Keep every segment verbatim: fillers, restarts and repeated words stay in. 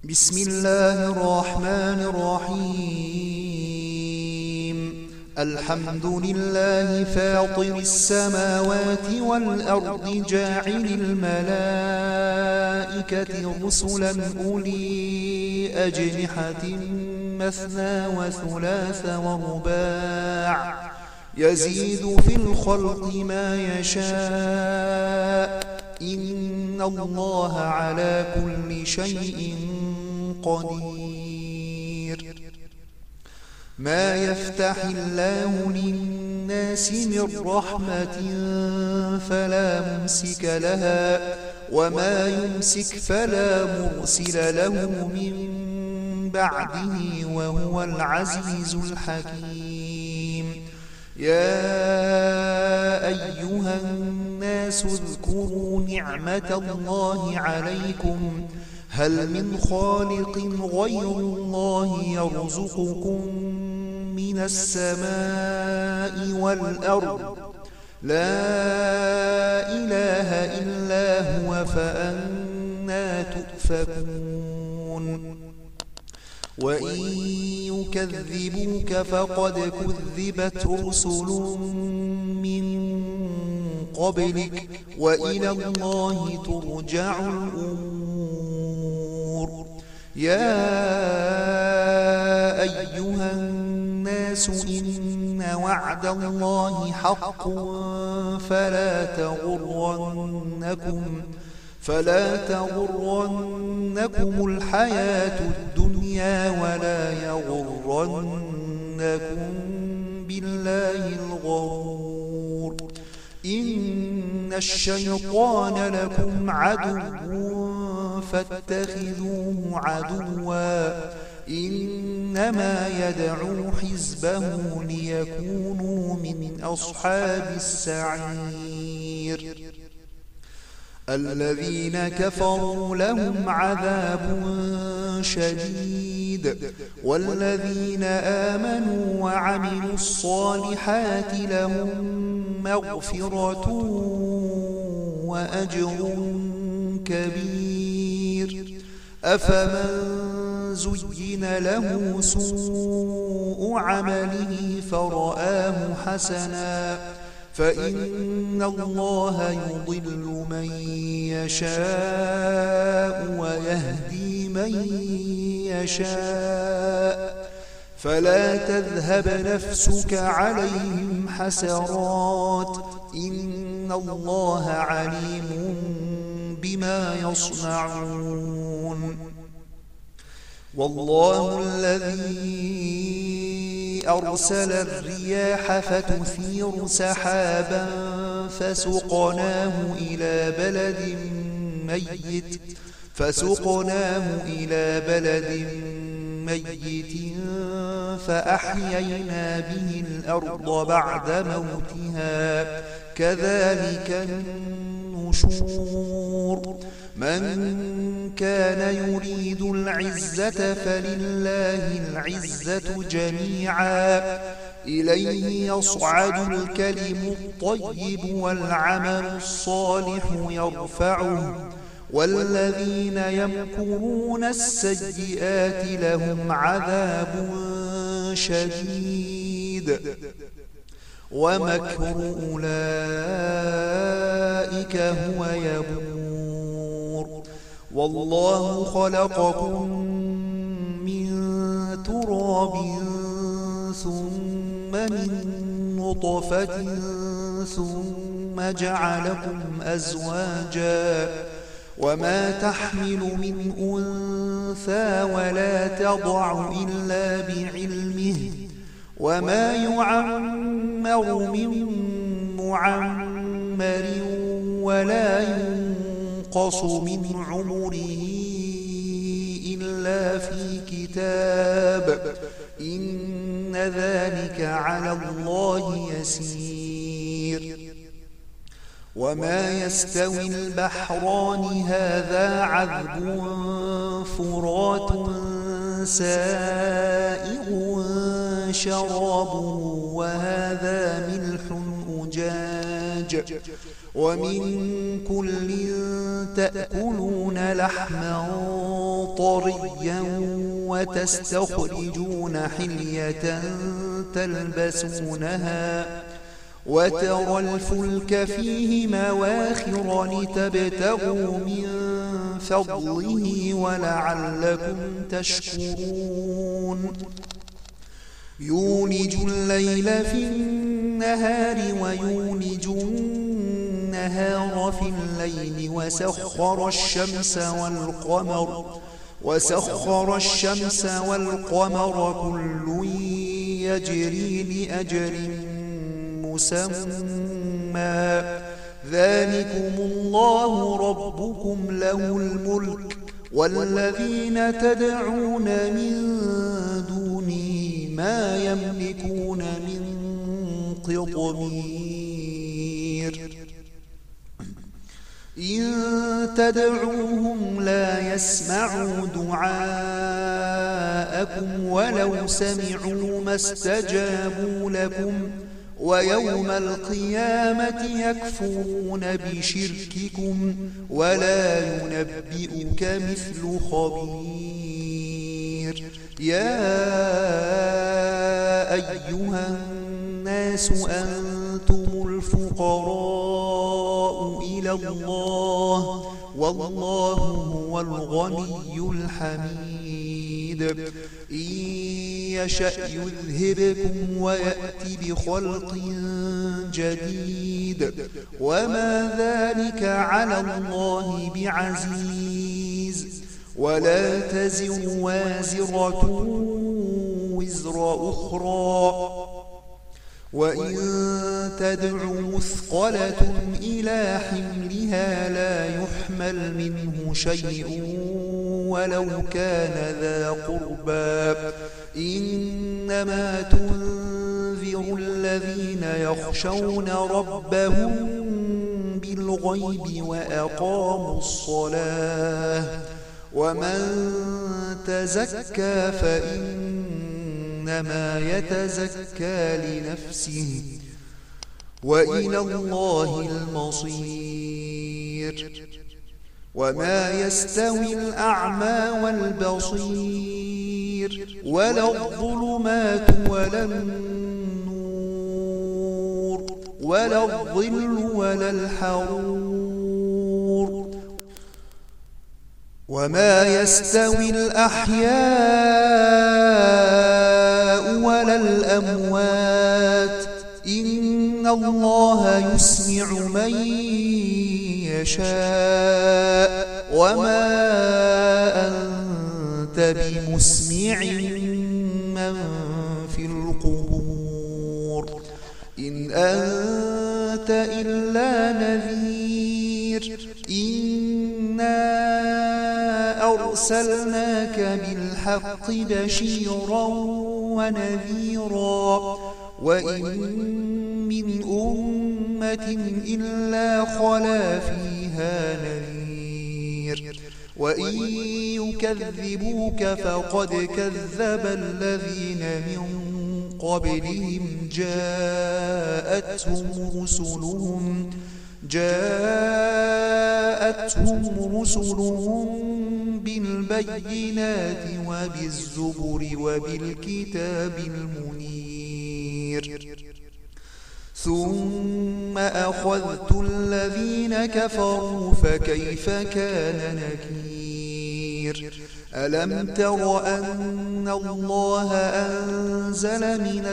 بسم الله الرحمن الرحيم. الحمد لله فاطر السماوات والأرض جاعل الملائكة رسلا أولي أجنحة مثنى وثلاث ورباع يزيد في الخلق ما يشاء إن الله على كل شيء قدير. ما يفتح الله للناس من رحمة فلا ممسك لها وما يمسك فلا مرسل له من بعده وهو العزيز الحكيم. يا أيها الناس اذكروا نعمة الله عليكم هل من خالق غير الله يرزقكم من السماء والأرض لا إله إلا هو فأنى تؤفكون. وإن يكذبوك فقد كذبت رسل من قبلك وإلى الله ترجع الأمور. يا أيها الناس إن وعد الله حق فلا تغرنكم فلا تغرنكم الحياة الدنيا ولا يغرنكم بالله الغرور. إن الشيطان لكم عدو فاتخذوه عدوا إنما يدعو حزبه ليكونوا من أصحاب السعير. الذين كفروا لهم عذاب شديد والذين آمنوا وعملوا الصالحات لهم مغفرة وأجر كبير. أفمن زين له سوء عمله فرآه حسنا فإن الله يضل من يشاء ويهدي من يشاء فلا تذهب نفسك عليهم حسرات إن الله عليم بما يصنعون. والله الذي أرسل الرياح فتثير سحابا فسقناه إلى بلد ميت فسقناه إلى بلد ميت فأحيينا به الأرض بعد موتها كذلك النشور. من كان يريد العزة فلله العزة جميعا إليه يصعد الكلم الطيب والعمل الصالح يرفعه والذين يمكرون السيئات لهم عذاب شديد ومكر أولئك هو يبور. والله خلقكم من تراب ثم من نطفة ثم جعلكم أزواجا وما تحمل من أنثى ولا تضع إلا بعلمه وما يعمر من معمر ولا ينقص من عمره إلا في كتاب إن ذلك على الله يسير. وما يستوي البحران هذا عذب فرات سائغ شرابه وهذا ملح أجاج ومن كل تأكلون لحما طريا وتستخرجون حلية تلبسونها وترى الفلك فيه مواخر لتبتغوا من فضله ولعلكم تشكرون يولج الليل في النهار ويولج النهار في الليل وسخر الشمس والقمر وسخر الشمس والقمر كل يجري لأجل مسمى ذلكم الله ربكم له الملك والذين تدعون من دونه ما يملكون من قطمير إن تدعوهم لا يسمعوا دعاءكم ولو سمعوا ما استجابوا لكم ويوم القيامة يكفرون بشرككم ولا ينبئك مثل خبير يا أيها الناس أنتم الفقراء إلى الله والله هو الغني الحميد إن يشأ يذهبكم ويأتي بخلق جديد وما ذلك على الله بعزيز ولا تزر وازرة وزر أخرى وإن تدع مثقلة إلى حملها لا يحمل منه شيء ولو كان ذا قربى إنما تنذر الذين يخشون ربهم بالغيب وأقاموا الصلاة ومن تزكى فإنما يتزكى لنفسه وإلى الله المصير وما يستوي الأعمى والبصير ولا الظلمات ولا النور ولا الظل ولا الحرور وما يستوي الأحياء ولا الأموات إن الله يسمع من يشاء وما أنت بمسمع من في القبور إن أنت إلا نذير إنا أرسلناك بالحق بشيرا ونذيرا وإن من أمة إلا خلا فيها نذير وإن يكذبوك فقد كذب الذين من قبلهم جاءتهم رسلهم جاءتهم رسلهم بالبينات وبالزبر وبالكتاب المنير ثم أخذت الذين كفروا فكيف كان نكير ألم تر أن الله أنزل من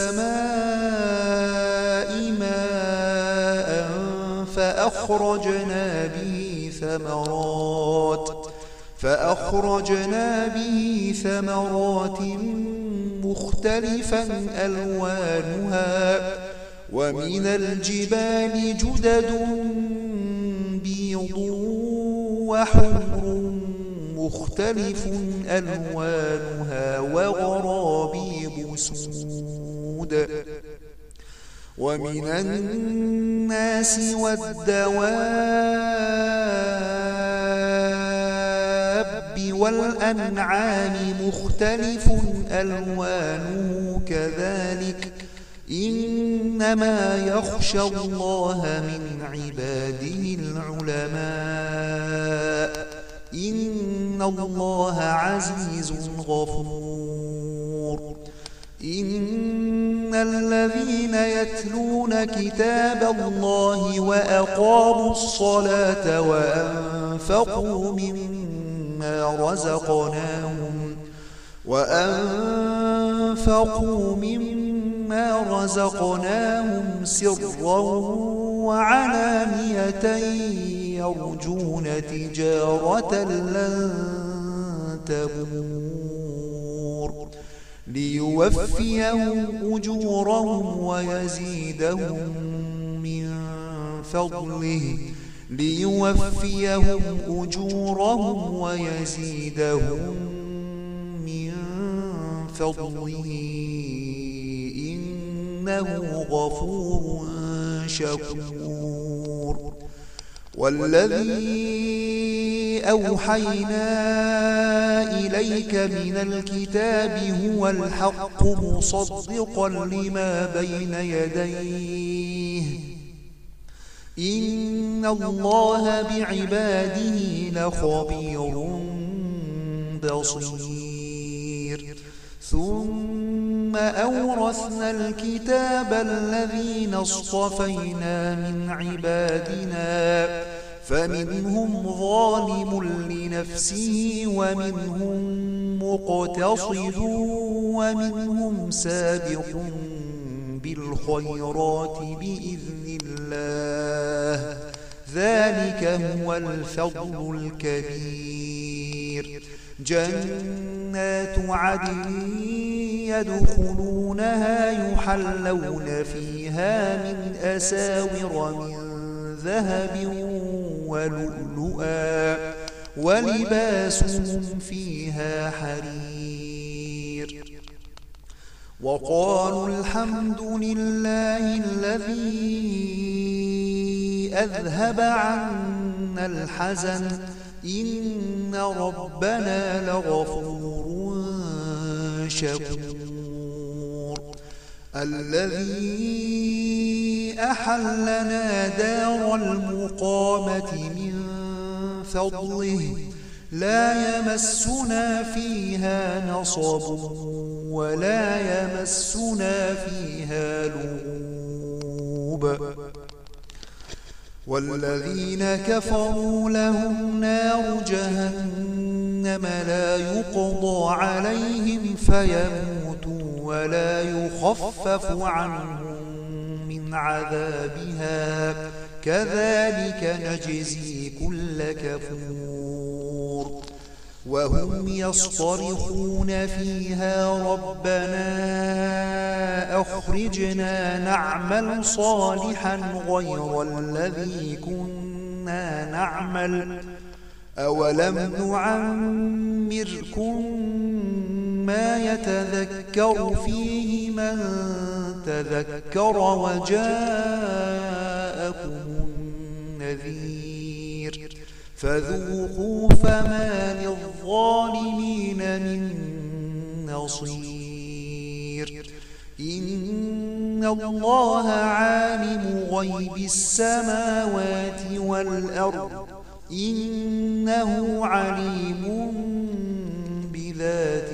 السماء ماء فأخرجنا به ثمرات فأخرجنا به ثمرات مختلفا ألوانها ومن الجبال جدد بيض وحمر مختلف ألوانها وغرابيب سود ومن الناس والدواب والأنعام مختلف ألوانه كذلك إنما يخشى الله من عباده العلماء إن الله عزيز غفور إن الذين يتلون كتاب الله وأقاموا الصلاة وأنفقوا مما رزقناهم وأنفقوا مما رزقناهم سرا وعلانية يرجون تجارة لن تبور ليوفيهم أجورهم ويزيدهم من فضله ليوفيهم أجورهم ويزيدهم من فضله إنه غفور شكور والذي أوحينا إليك من الكتاب هو الحق مصدقا لما بين يديه إن الله بعباده لخبير بصير ثم أورثنا الكتاب الذين اصطفينا من عبادنا فمنهم ظالم لنفسه ومنهم مقتصد ومنهم سابق بالخيرات بإذن الله ذلك هو الفضل الكبير جنات عدن يدخلونها يحلون فيها من أساور من ذهب ولؤلؤا ولباسهم فيها حرير وقالوا الحمد لله الذي أذهب عنا الحزن إن ربنا لغفور شكور الذي أحلنا دار المقامة من فضله لا يمسنا فيها نصب ولا يمسنا فيها لغوب والذين كفروا لهم نار جهنم لا يقضى عليهم فيموتوا ولا يخفف عنهم من عذابها كذلك نجزي كل كفور وهم يصطرخون فيها ربنا أخرجنا نعمل صالحا غير الذي كنا نعمل أولم نعمركم ما يتذكر فيه من تذكر وجاءكم النذير فذوقوا فما للظالمين من نصير إن الله عالم غيب السماوات والأرض إنه عليم بذات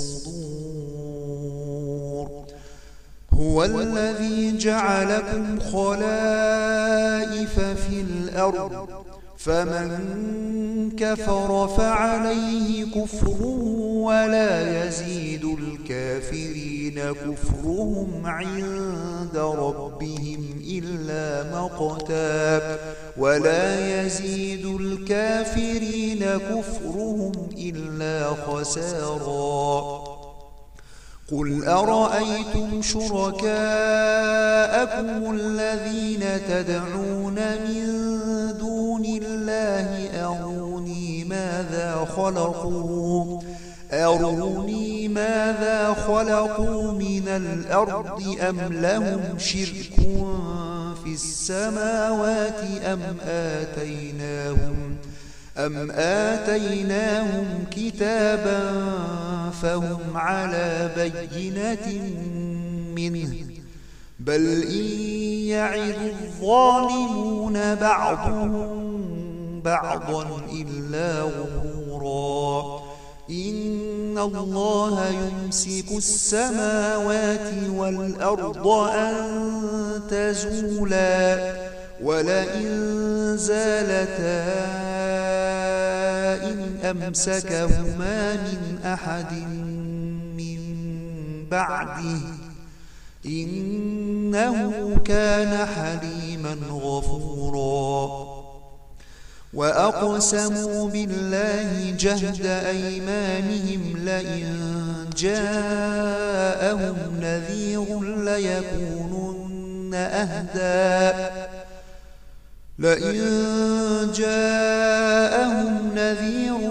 الصدور هو الذي جعلكم خلائف في الأرض فمن كفر فعليه كفره ولا يزيد الكافرين كفرهم عند ربهم إلا مقتا ولا يزيد الكافرين كفرهم إلا خسارا قل أرأيتم شركاءكم الذين تدعون من دون الله أروني ماذا خلقوا أروني ماذا خلقوا من الأرض أم لهم شرك في السماوات أم آتيناهم أم آتيناهم كتابا فهم على بينة منه بل إن يعظ الظالمون بعضهم بعضا إلا غرورا إن الله يمسك السماوات والأرض أن تزولا ولئن زالتا إن أمسكهما من أحد من بعده إنه كان حليما غفورا وأقسموا بالله جهد أيمانهم لئن جاءهم نذير ليكونن أهدى لئن جاءهم نذير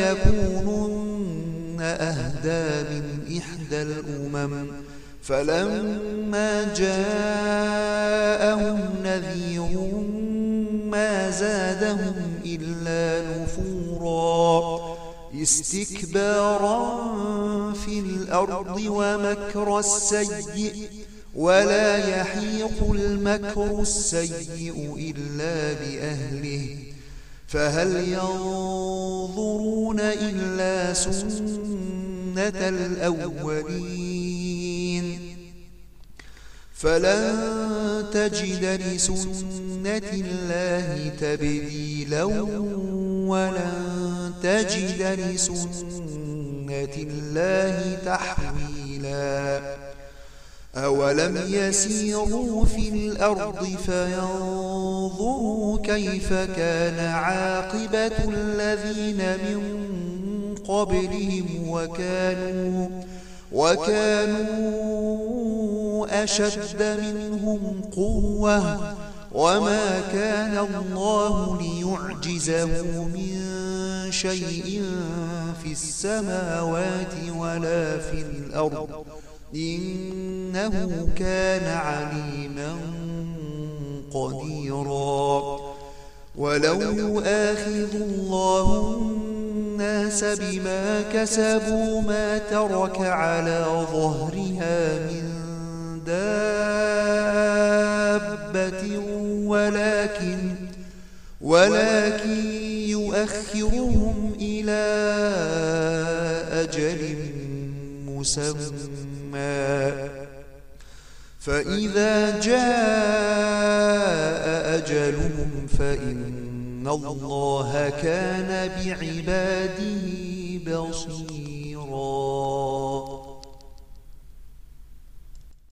ليكونن أهدى من إحدى الأمم فلما جاءهم نذير ما زادهم إلا نفورا استكبارا في الأرض ومكر السيء ولا يحيق المكر السيء إلا بأهله فهل ينظرون إلا سنة الأولين فلن تجد لسنة الله تبديلا ولن تجد لسنة الله تحويلا أولم يسيروا في الأرض فينظروا كيف كان عاقبة الذين من قبلهم وكانوا وكانوا أشد منهم قوة وما كان الله ليعجزه من شيء في السماوات ولا في الأرض إنه كان عليما قديرا ولو يؤاخذ الله الناس بما كسبوا ما ترك على ظهرها من دابة ولكن ولكن يؤخرهم إلى أجل مسمى فإذا جاء أجلهم فإن الله كان بعباده بصيرا.